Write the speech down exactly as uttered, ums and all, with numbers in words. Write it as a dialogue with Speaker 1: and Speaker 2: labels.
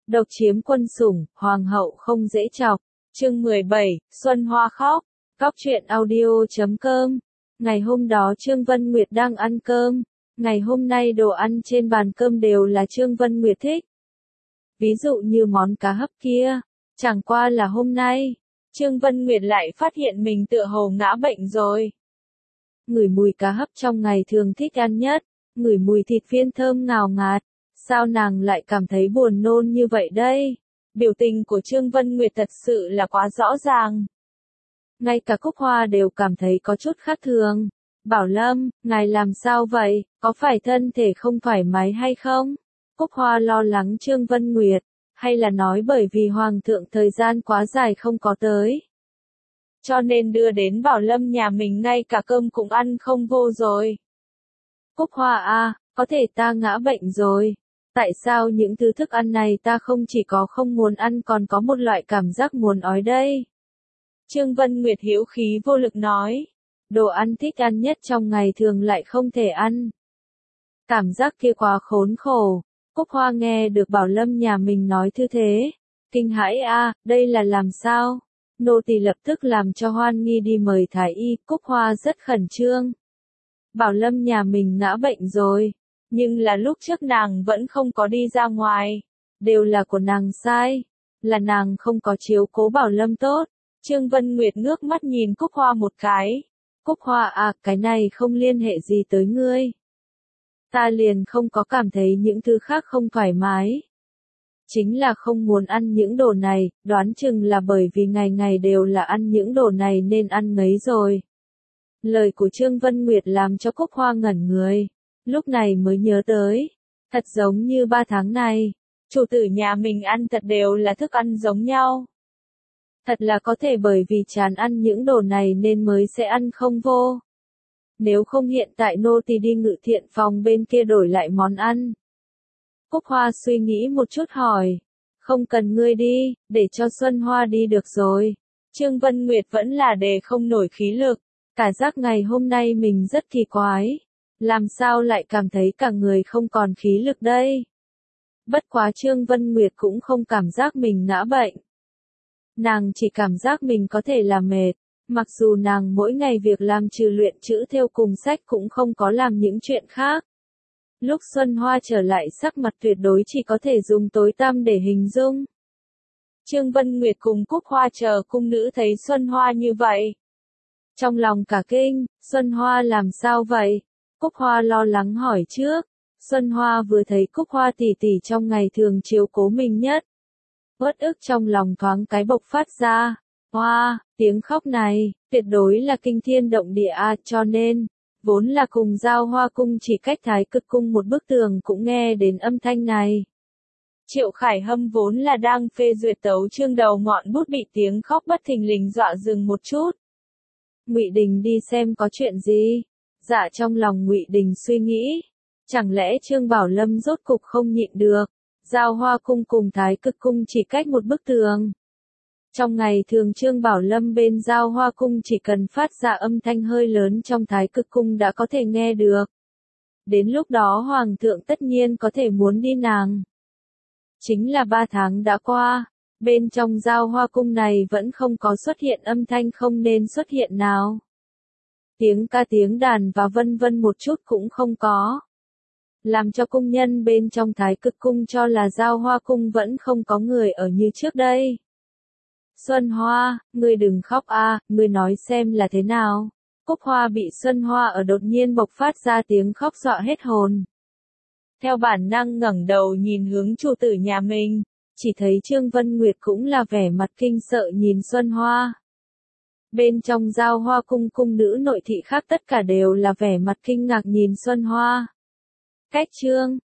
Speaker 1: Độc chiếm quân sủng, hoàng hậu không dễ chọc. Chương mười bảy, Xuân Hoa khóc. Góc truyện audio chấm com. Ngày hôm đó Trương Vân Nguyệt đang ăn cơm. Ngày hôm nay đồ ăn trên bàn cơm đều là Trương Vân Nguyệt thích. Ví dụ như món cá hấp kia. Chẳng qua là hôm nay, Trương Vân Nguyệt lại phát hiện mình tựa hồ ngã bệnh rồi. Ngửi mùi cá hấp trong ngày thường thích ăn nhất, ngửi mùi thịt viên thơm ngào ngạt. Sao nàng lại cảm thấy buồn nôn như vậy đây? Biểu tình của Trương Vân Nguyệt thật sự là quá rõ ràng. Ngay cả Cúc Hoa đều cảm thấy có chút khác thường. Bảo Lâm, ngài làm sao vậy? Có phải thân thể không thoải mái hay không? Cúc Hoa lo lắng Trương Vân Nguyệt, hay là nói bởi vì Hoàng thượng thời gian quá dài không có tới. Cho nên đưa đến Bảo Lâm nhà mình ngay cả cơm cũng ăn không vô rồi. Cúc Hoa à, có thể ta ngã bệnh rồi. Tại sao những thứ thức ăn này ta không chỉ có không muốn ăn còn có một loại cảm giác muốn ói đây? Trương Vân Nguyệt hữu khí vô lực nói. Đồ ăn thích ăn nhất trong ngày thường lại không thể ăn. Cảm giác kia quá khốn khổ. Cúc Hoa nghe được Bảo Lâm nhà mình nói như thế. Kinh hãi a, đây là làm sao? Nô tỳ lập tức làm cho Hoan Nghi đi mời thái y. Cúc Hoa rất khẩn trương. Bảo Lâm nhà mình ngã bệnh rồi. Nhưng là lúc trước nàng vẫn không có đi ra ngoài. Đều là của nàng sai. Là nàng không có chiếu cố Bảo Lâm tốt. Trương Vân Nguyệt ngước mắt nhìn Cúc Hoa một cái. Cúc Hoa à, cái này không liên hệ gì tới ngươi. Ta liền không có cảm thấy những thứ khác không thoải mái. Chính là không muốn ăn những đồ này, đoán chừng là bởi vì ngày ngày đều là ăn những đồ này nên ăn ngấy rồi. Lời của Trương Vân Nguyệt làm cho Cúc Hoa ngẩn người. Lúc này mới nhớ tới. Thật giống như ba tháng này, chủ tử nhà mình ăn thật đều là thức ăn giống nhau. Thật là có thể bởi vì chán ăn những đồ này nên mới sẽ ăn không vô. Nếu không hiện tại nô tỳ đi ngự thiện phòng bên kia đổi lại món ăn. Cúc Hoa suy nghĩ một chút hỏi. Không cần ngươi đi, để cho Xuân Hoa đi được rồi. Trương Vân Nguyệt vẫn là đề không nổi khí lực. Cả giác ngày hôm nay mình rất kỳ quái. Làm sao lại cảm thấy cả người không còn khí lực đây? Bất quá Trương Vân Nguyệt cũng không cảm giác mình ngã bệnh. Nàng chỉ cảm giác mình có thể là mệt. Mặc dù nàng mỗi ngày việc làm trừ luyện chữ thêu cùng sách cũng không có làm những chuyện khác. Lúc Xuân Hoa trở lại sắc mặt tuyệt đối chỉ có thể dùng tối tăm để hình dung. Trương Vân Nguyệt cùng Cúc Hoa chờ cung nữ thấy Xuân Hoa như vậy. Trong lòng cả kinh, Xuân Hoa làm sao vậy? Cúc Hoa lo lắng hỏi trước. Xuân Hoa vừa thấy Cúc Hoa tỷ tỷ trong ngày thường chiếu cố mình nhất. Uất ức trong lòng thoáng cái bộc phát ra. Hoa, tiếng khóc này, tuyệt đối là kinh thiên động địa a, cho nên, vốn là cùng Giao Hoa cung chỉ cách Thái Cực cung một bức tường cũng nghe đến âm thanh này. Triệu Khải Hâm vốn là đang phê duyệt tấu chương đầu ngọn bút bị tiếng khóc bất thình lình dọa dừng một chút. Ngụy Đình đi xem có chuyện gì? Dạ trong lòng Ngụy Đình suy nghĩ, chẳng lẽ Trương Bảo Lâm rốt cục không nhịn được? Giao Hoa cung cùng Thái Cực cung chỉ cách một bức tường. Trong ngày thường Trương Bảo Lâm bên Giao Hoa cung chỉ cần phát ra âm thanh hơi lớn trong Thái Cực cung đã có thể nghe được. Đến lúc đó Hoàng thượng tất nhiên có thể muốn đi nàng. Chính là ba tháng đã qua, bên trong Giao Hoa cung này vẫn không có xuất hiện âm thanh không nên xuất hiện nào. Tiếng ca tiếng đàn và vân vân một chút cũng không có. Làm cho cung nhân bên trong Thái Cực cung cho là Giao Hoa cung vẫn không có người ở như trước đây. Xuân Hoa, ngươi đừng khóc a, ngươi nói xem là thế nào. Cúc Hoa bị Xuân Hoa ở đột nhiên bộc phát ra tiếng khóc dọa hết hồn. Theo bản năng ngẩng đầu nhìn hướng chủ tử nhà mình, chỉ thấy Trương Vân Nguyệt cũng là vẻ mặt kinh sợ nhìn Xuân Hoa. Bên trong Giao Hoa cung cung nữ nội thị khác tất cả đều là vẻ mặt kinh ngạc nhìn Xuân Hoa. Cách Trương,